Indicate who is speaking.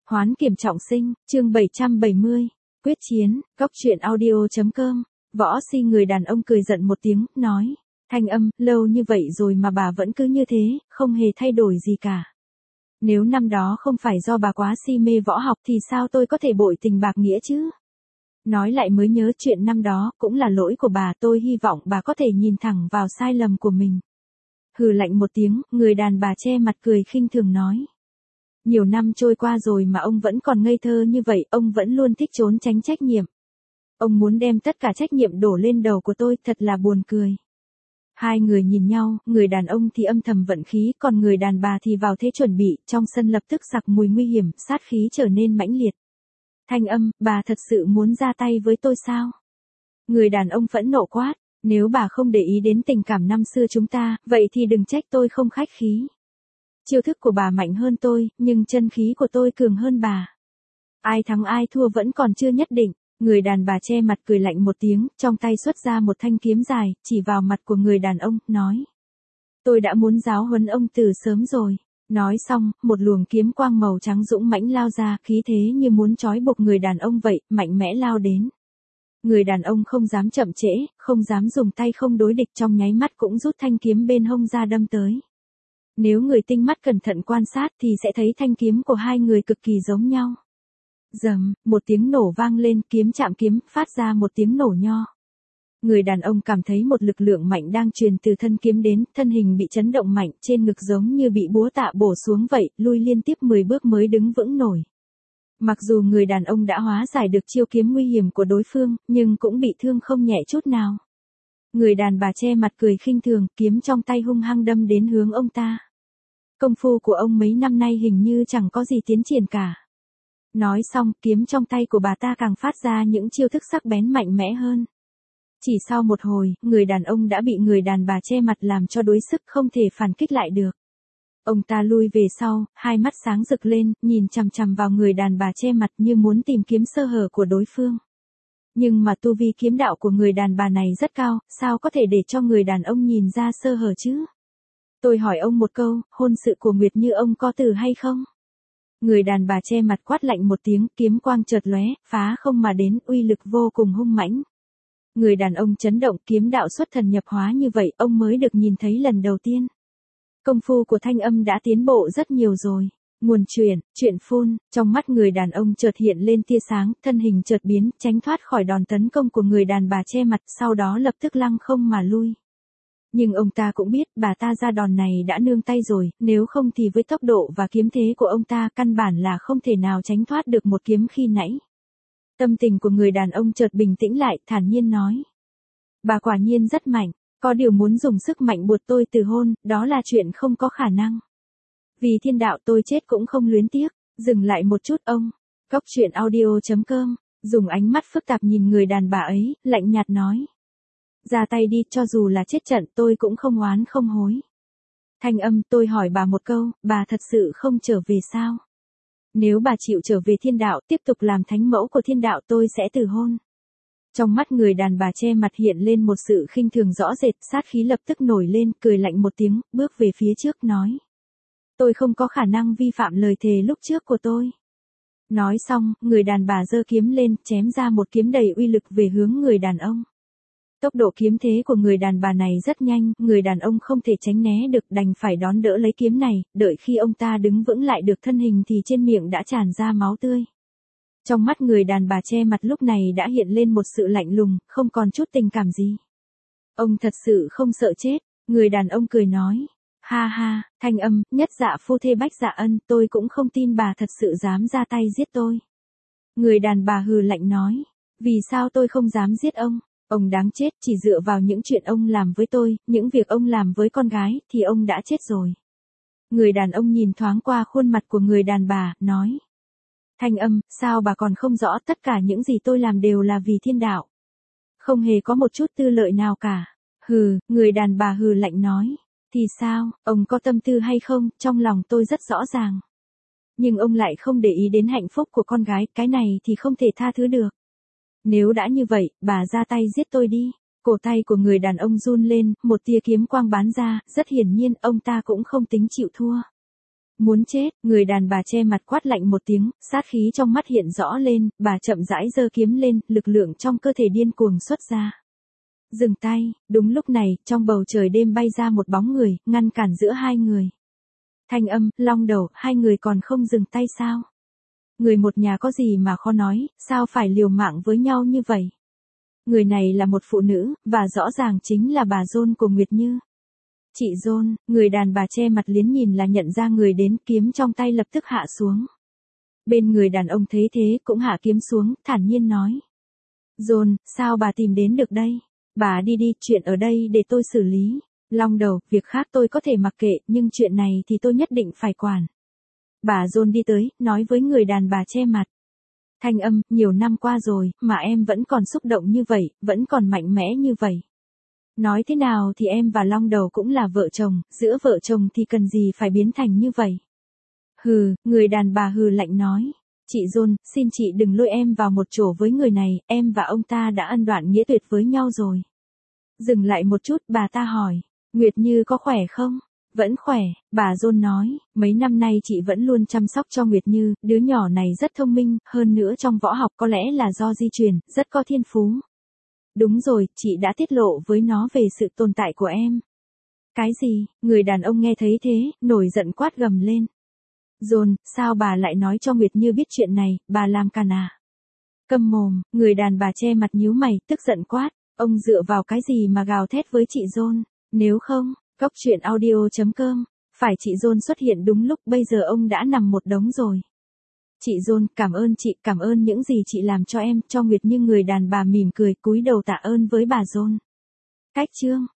Speaker 1: Hoán kiểm trọng sinh, chương 770. Quyết chiến, góc truyện audio.com. Võ Si người đàn ông cười giận một tiếng, nói. Thanh Âm, lâu như vậy rồi mà bà vẫn cứ như thế, không hề thay đổi gì cả. Nếu năm đó không phải do bà quá si mê võ học thì sao tôi có thể bội tình bạc nghĩa chứ? Nói lại mới nhớ chuyện năm đó cũng là lỗi của bà, tôi hy vọng bà có thể nhìn thẳng vào sai lầm của mình. Hừ lạnh một tiếng, người đàn bà che mặt cười khinh thường nói. Nhiều năm trôi qua rồi mà ông vẫn còn ngây thơ như vậy, ông vẫn luôn thích trốn tránh trách nhiệm. Ông muốn đem tất cả trách nhiệm đổ lên đầu của tôi, thật là buồn cười. Hai người nhìn nhau, người đàn ông thì âm thầm vận khí, còn người đàn bà thì vào thế chuẩn bị, trong sân lập tức sặc mùi nguy hiểm, sát khí trở nên mãnh liệt. Thanh Âm, bà thật sự muốn ra tay với tôi sao? Người đàn ông phẫn nộ quát, nếu bà không để ý đến tình cảm năm xưa chúng ta, vậy thì đừng trách tôi không khách khí. Chiêu thức của bà mạnh hơn tôi, nhưng chân khí của tôi cường hơn bà. Ai thắng ai thua vẫn còn chưa nhất định. Người đàn bà che mặt cười lạnh một tiếng, trong tay xuất ra một thanh kiếm dài, chỉ vào mặt của người đàn ông, nói. Tôi đã muốn giáo huấn ông từ sớm rồi. Nói xong, một luồng kiếm quang màu trắng dũng mãnh lao ra, khí thế như muốn trói buộc người đàn ông vậy, mạnh mẽ lao đến. Người đàn ông không dám chậm trễ, không dám dùng tay không đối địch, trong nháy mắt cũng rút thanh kiếm bên hông ra đâm tới. Nếu người tinh mắt cẩn thận quan sát thì sẽ thấy thanh kiếm của hai người cực kỳ giống nhau. Rầm, một tiếng nổ vang lên, kiếm chạm kiếm, phát ra một tiếng nổ nho. Người đàn ông cảm thấy một lực lượng mạnh đang truyền từ thân kiếm đến, thân hình bị chấn động mạnh, trên ngực giống như bị búa tạ bổ xuống vậy, lui liên tiếp 10 bước mới đứng vững nổi. Mặc dù người đàn ông đã hóa giải được chiêu kiếm nguy hiểm của đối phương, nhưng cũng bị thương không nhẹ chút nào. Người đàn bà che mặt cười khinh thường, kiếm trong tay hung hăng đâm đến hướng ông ta. Công phu của ông mấy năm nay hình như chẳng có gì tiến triển cả. Nói xong, kiếm trong tay của bà ta càng phát ra những chiêu thức sắc bén mạnh mẽ hơn. Chỉ sau một hồi, người đàn ông đã bị người đàn bà che mặt làm cho đuối sức, không thể phản kích lại được. Ông ta lui về sau, hai mắt sáng rực lên, nhìn chằm chằm vào người đàn bà che mặt như muốn tìm kiếm sơ hở của đối phương. Nhưng mà tu vi kiếm đạo của người đàn bà này rất cao, sao có thể để cho người đàn ông nhìn ra sơ hở chứ? Tôi hỏi ông một câu, hôn sự của Nguyệt Như ông có từ hay không? Người đàn bà che mặt quát lạnh một tiếng, kiếm quang chợt lóe, phá không mà đến, uy lực vô cùng hung mãnh. Người đàn ông chấn động, kiếm đạo xuất thần nhập hóa như vậy, ông mới được nhìn thấy lần đầu tiên. Công phu của Thanh Âm đã tiến bộ rất nhiều rồi. Nguồn chuyện phun, trong mắt người đàn ông chợt hiện lên tia sáng, thân hình chợt biến, tránh thoát khỏi đòn tấn công của người đàn bà che mặt, sau đó lập tức lăng không mà lui. Nhưng ông ta cũng biết, bà ta ra đòn này đã nương tay rồi, nếu không thì với tốc độ và kiếm thế của ông ta, căn bản là không thể nào tránh thoát được một kiếm khi nãy. Tâm tình của người đàn ông chợt bình tĩnh lại, thản nhiên nói. Bà quả nhiên rất mạnh, có điều muốn dùng sức mạnh buộc tôi từ hôn, đó là chuyện không có khả năng. Vì thiên đạo tôi chết cũng không luyến tiếc. Dừng lại một chút ông. Góc truyện audio.com, dùng ánh mắt phức tạp nhìn người đàn bà ấy, lạnh nhạt nói. Ra tay đi, cho dù là chết trận tôi cũng không oán không hối. Thanh Âm, tôi hỏi bà một câu, bà thật sự không trở về sao? Nếu bà chịu trở về thiên đạo, tiếp tục làm thánh mẫu của thiên đạo, tôi sẽ từ hôn. Trong mắt người đàn bà che mặt hiện lên một sự khinh thường rõ rệt, sát khí lập tức nổi lên, cười lạnh một tiếng, bước về phía trước nói. Tôi không có khả năng vi phạm lời thề lúc trước của tôi. Nói xong, người đàn bà giơ kiếm lên, chém ra một kiếm đầy uy lực về hướng người đàn ông. Tốc độ kiếm thế của người đàn bà này rất nhanh, người đàn ông không thể tránh né được, đành phải đón đỡ lấy kiếm này, đợi khi ông ta đứng vững lại được thân hình thì trên miệng đã tràn ra máu tươi. Trong mắt người đàn bà che mặt lúc này đã hiện lên một sự lạnh lùng, không còn chút tình cảm gì. Ông thật sự không sợ chết, người đàn ông cười nói. Ha ha, Thanh Âm, nhất dạ phu thê bách dạ ân, tôi cũng không tin bà thật sự dám ra tay giết tôi. Người đàn bà hừ lạnh nói. Vì sao tôi không dám giết ông? Ông đáng chết, chỉ dựa vào những chuyện ông làm với tôi, những việc ông làm với con gái, thì ông đã chết rồi. Người đàn ông nhìn thoáng qua khuôn mặt của người đàn bà, nói. Thanh Âm, sao bà còn không rõ, tất cả những gì tôi làm đều là vì thiên đạo. Không hề có một chút tư lợi nào cả. Hừ, người đàn bà hừ lạnh nói. Thì sao, ông có tâm tư hay không, trong lòng tôi rất rõ ràng. Nhưng ông lại không để ý đến hạnh phúc của con gái, cái này thì không thể tha thứ được. Nếu đã như vậy, bà ra tay giết tôi đi. Cổ tay của người đàn ông run lên, một tia kiếm quang bắn ra, rất hiển nhiên, ông ta cũng không tính chịu thua. Muốn chết, người đàn bà che mặt quát lạnh một tiếng, sát khí trong mắt hiện rõ lên, bà chậm rãi giơ kiếm lên, lực lượng trong cơ thể điên cuồng xuất ra. Dừng tay, đúng lúc này, trong bầu trời đêm bay ra một bóng người, ngăn cản giữa hai người. Thanh âm, Long Đầu, hai người còn không dừng tay sao? Người một nhà có gì mà khó nói, sao phải liều mạng với nhau như vậy? Người này là một phụ nữ, và rõ ràng chính là bà John của Nguyệt Như. Chị John, người đàn bà che mặt liến nhìn là nhận ra người đến, kiếm trong tay lập tức hạ xuống. Bên người đàn ông thấy thế cũng hạ kiếm xuống, thản nhiên nói. John, sao bà tìm đến được đây? Bà đi đi, chuyện ở đây để tôi xử lý. Long Đầu, việc khác tôi có thể mặc kệ, nhưng chuyện này thì tôi nhất định phải quản. Bà John đi tới, nói với người đàn bà che mặt. Thanh âm, nhiều năm qua rồi, mà em vẫn còn xúc động như vậy, vẫn còn mạnh mẽ như vậy. Nói thế nào thì em và Long Đầu cũng là vợ chồng, giữa vợ chồng thì cần gì phải biến thành như vậy. Hừ, người đàn bà hừ lạnh nói. Chị John, xin chị đừng lôi em vào một chỗ với người này, em và ông ta đã ân đoạn nghĩa tuyệt với nhau rồi. Dừng lại một chút, bà ta hỏi. Nguyệt Như có khỏe không? Vẫn khỏe, bà John nói, mấy năm nay chị vẫn luôn chăm sóc cho Nguyệt Như, đứa nhỏ này rất thông minh, hơn nữa trong võ học có lẽ là do di truyền, rất có thiên phú. Đúng rồi, chị đã tiết lộ với nó về sự tồn tại của em. Cái gì? Người đàn ông nghe thấy thế, nổi giận quát gầm lên. John, sao bà lại nói cho Nguyệt Như biết chuyện này, bà làm càn à? Câm mồm, người đàn bà che mặt nhíu mày, tức giận quát. Ông dựa vào cái gì mà gào thét với chị John? Nếu không, coctruyện.audio.com, phải chị John xuất hiện đúng lúc, bây giờ ông đã nằm một đống rồi. Chị John, cảm ơn chị, cảm ơn những gì chị làm cho em, cho Nguyệt Như. Người đàn bà mỉm cười, cúi đầu tạ ơn với bà John. Cách chương